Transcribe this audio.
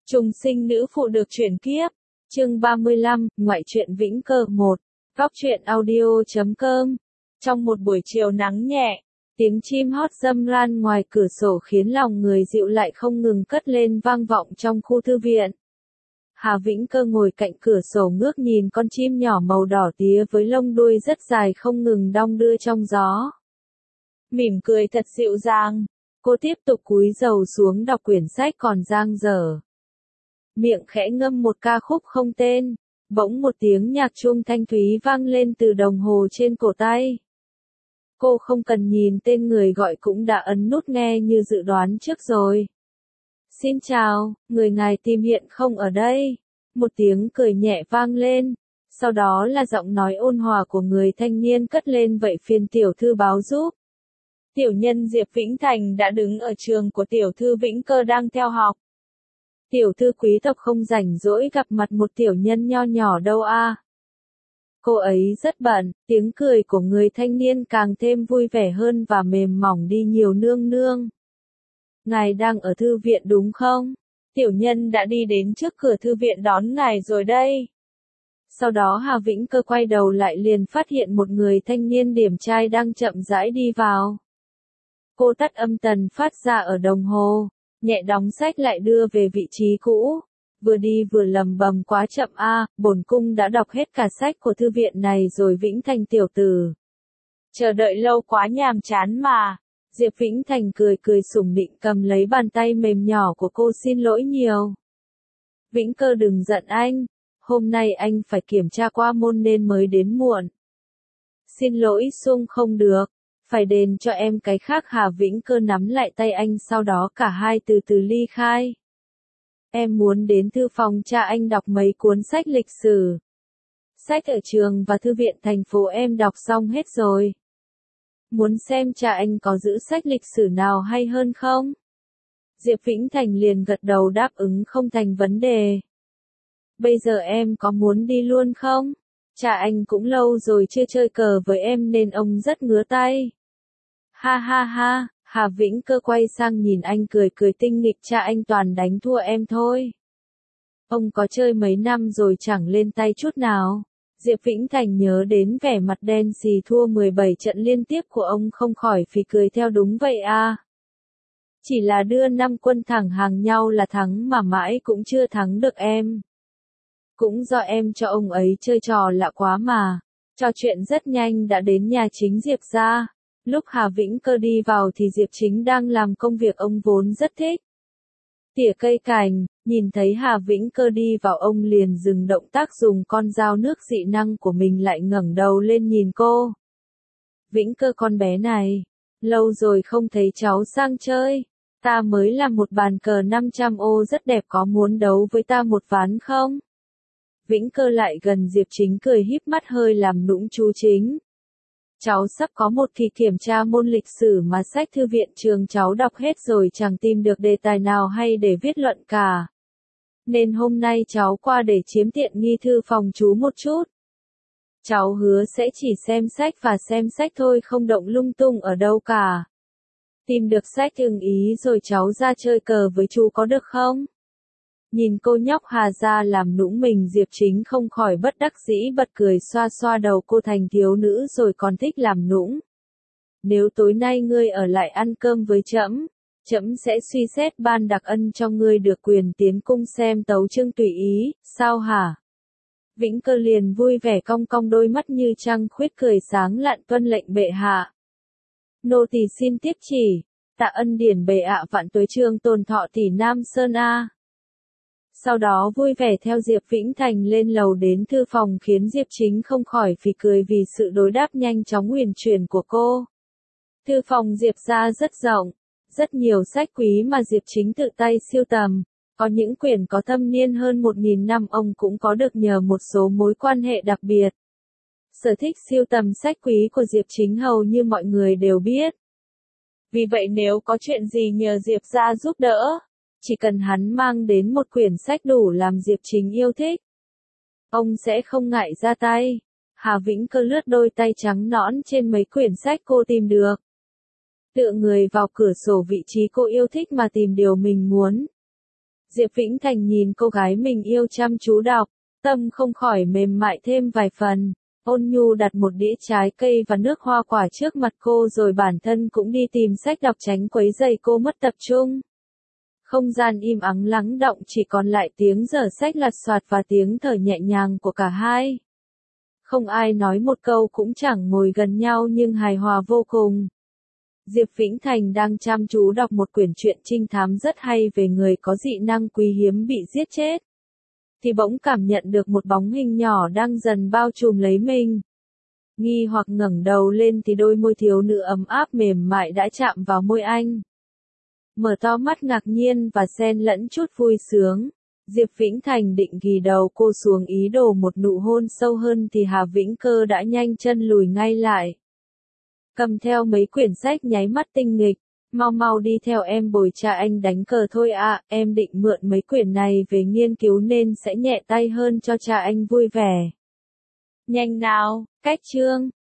Trùng sinh nữ phụ được chuyển kiếp. Chương 35, Ngoại truyện Vĩnh Cơ 1. Góc truyện audio.com. Trong một buổi chiều nắng nhẹ, tiếng chim hót râm ran ngoài cửa sổ khiến lòng người dịu lại không ngừng cất lên vang vọng trong khu thư viện. Hà Vĩnh Cơ ngồi cạnh cửa sổ ngước nhìn con chim nhỏ màu đỏ tía với lông đuôi rất dài không ngừng đong đưa trong gió. Mỉm cười thật dịu dàng, cô tiếp tục cúi đầu xuống đọc quyển sách còn dang dở. Miệng khẽ ngâm một ca khúc không tên, bỗng một tiếng nhạc chuông thanh thúy vang lên từ đồng hồ trên cổ tay. Cô không cần nhìn tên người gọi cũng đã ấn nút nghe như dự đoán trước rồi. Xin chào, người ngài tìm hiện không ở đây. Một tiếng cười nhẹ vang lên, sau đó là giọng nói ôn hòa của người thanh niên cất lên, vậy phiền tiểu thư báo giúp. Tiểu nhân Diệp Vĩnh Thành đã đứng ở trường của tiểu thư Vĩnh Cơ đang theo học. Tiểu thư quý tộc không rảnh rỗi gặp mặt một tiểu nhân nho nhỏ đâu a. Cô ấy rất bận, tiếng cười của người thanh niên càng thêm vui vẻ hơn và mềm mỏng đi nhiều nương nương. Ngài đang ở thư viện đúng không? Tiểu nhân đã đi đến trước cửa thư viện đón ngài rồi đây. Sau đó Hà Vĩnh Cơ quay đầu lại liền phát hiện một người thanh niên điển trai đang chậm rãi đi vào. Cô tắt âm tần phát ra ở đồng hồ, nhẹ đóng sách lại đưa về vị trí cũ. Vừa đi vừa lầm bầm quá chậm a, bổn cung đã đọc hết cả sách của thư viện này rồi Vĩnh Thành tiểu tử. Chờ đợi lâu quá nhàm chán mà. Diệp Vĩnh Thành cười cười sủng nịnh cầm lấy bàn tay mềm nhỏ của cô, xin lỗi nhiều. Vĩnh Cơ đừng giận anh, hôm nay anh phải kiểm tra qua môn nên mới đến muộn. Xin lỗi Sung không được, phải đền cho em cái khác. Hà Vĩnh Cơ nắm lại tay anh, sau đó cả hai từ từ ly khai. Em muốn đến thư phòng cha anh đọc mấy cuốn sách lịch sử. Sách ở trường và thư viện thành phố em đọc xong hết rồi. Muốn xem cha anh có giữ sách lịch sử nào hay hơn không? Diệp Vĩnh Thành liền gật đầu đáp ứng không thành vấn đề. Bây giờ em có muốn đi luôn không? Cha anh cũng lâu rồi chưa chơi cờ với em nên ông rất ngứa tay. Ha ha ha, Hà Vĩnh Cơ quay sang nhìn anh cười cười tinh nghịch, cha anh toàn đánh thua em thôi. Ông có chơi mấy năm rồi chẳng lên tay chút nào. Diệp Vĩnh Thành nhớ đến vẻ mặt đen xì thua 17 trận liên tiếp của ông không khỏi phì cười theo, đúng vậy à. Chỉ là đưa 5 quân thẳng hàng nhau là thắng mà mãi cũng chưa thắng được em. Cũng do em cho ông ấy chơi trò lạ quá mà. Trò chuyện rất nhanh đã đến nhà chính Diệp gia. Lúc Hà Vĩnh Cơ đi vào thì Diệp Chính đang làm công việc ông vốn rất thích. Tỉa cây cành, nhìn thấy Hà Vĩnh Cơ đi vào ông liền dừng động tác dùng con dao nước dị năng của mình lại ngẩng đầu lên nhìn cô. Vĩnh Cơ con bé này, lâu rồi không thấy cháu sang chơi, ta mới làm một bàn cờ 500 ô rất đẹp, có muốn đấu với ta một ván không? Vĩnh Cơ lại gần Diệp Chính cười híp mắt hơi làm nũng, chú Chính. Cháu sắp có một kỳ kiểm tra môn lịch sử mà sách thư viện trường cháu đọc hết rồi chẳng tìm được đề tài nào hay để viết luận cả. Nên hôm nay cháu qua để chiếm tiện nghi thư phòng chú một chút. Cháu hứa sẽ chỉ xem sách và xem sách thôi, không động lung tung ở đâu cả. Tìm được sách ưng ý rồi cháu ra chơi cờ với chú có được không? Nhìn cô nhóc Hà ra làm nũng mình, Diệp Chính không khỏi bất đắc dĩ bật cười, xoa xoa đầu cô, thành thiếu nữ rồi còn thích làm nũng. Nếu tối nay ngươi ở lại ăn cơm với trẫm, trẫm sẽ suy xét ban đặc ân cho ngươi được quyền tiến cung xem tấu chương tùy ý, sao hả? Vĩnh Cơ liền vui vẻ cong cong đôi mắt như trăng khuyết cười sáng lạn, tuân lệnh bệ hạ. Nô tỳ xin tiếp chỉ, tạ ân điển bệ hạ, vạn tuế trường tồn thọ tỷ Nam Sơn a. Sau đó vui vẻ theo Diệp Vĩnh Thành lên lầu đến thư phòng, khiến Diệp Chính không khỏi phì cười vì sự đối đáp nhanh chóng huyền chuyển của cô. Thư phòng Diệp gia rất rộng, rất nhiều sách quý mà Diệp Chính tự tay sưu tầm, có những quyển có thâm niên hơn 1000 năm ông cũng có được nhờ một số mối quan hệ đặc biệt. Sở thích sưu tầm sách quý của Diệp Chính hầu như mọi người đều biết. Vì vậy nếu có chuyện gì nhờ Diệp gia giúp đỡ, chỉ cần hắn mang đến một quyển sách đủ làm Diệp Chính yêu thích, ông sẽ không ngại ra tay. Hà Vĩnh Cơ lướt đôi tay trắng nõn trên mấy quyển sách cô tìm được. Tựa người vào cửa sổ vị trí cô yêu thích mà tìm điều mình muốn. Diệp Vĩnh Thành nhìn cô gái mình yêu chăm chú đọc, tâm không khỏi mềm mại thêm vài phần. Ôn nhu đặt một đĩa trái cây và nước hoa quả trước mặt cô rồi bản thân cũng đi tìm sách đọc tránh quấy rầy cô mất tập trung. Không gian im ắng lắng động, chỉ còn lại tiếng giở sách lật xoạt và tiếng thở nhẹ nhàng của cả hai. Không ai nói một câu, cũng chẳng ngồi gần nhau nhưng hài hòa vô cùng. Diệp Vĩnh Thành đang chăm chú đọc một quyển truyện trinh thám rất hay về người có dị năng quý hiếm bị giết chết. Thì bỗng cảm nhận được một bóng hình nhỏ đang dần bao trùm lấy mình. Nghi hoặc ngẩng đầu lên thì đôi môi thiếu nữ ấm áp mềm mại đã chạm vào môi anh. Mở to mắt ngạc nhiên và xen lẫn chút vui sướng. Diệp Vĩnh Thành định ghì đầu cô xuống ý đồ một nụ hôn sâu hơn thì Hà Vĩnh Cơ đã nhanh chân lùi ngay lại. Cầm theo mấy quyển sách nháy mắt tinh nghịch. Mau mau đi theo em bồi cha anh đánh cờ thôi ạ, em định mượn mấy quyển này về nghiên cứu nên sẽ nhẹ tay hơn cho cha anh vui vẻ. Nhanh nào, cách chương.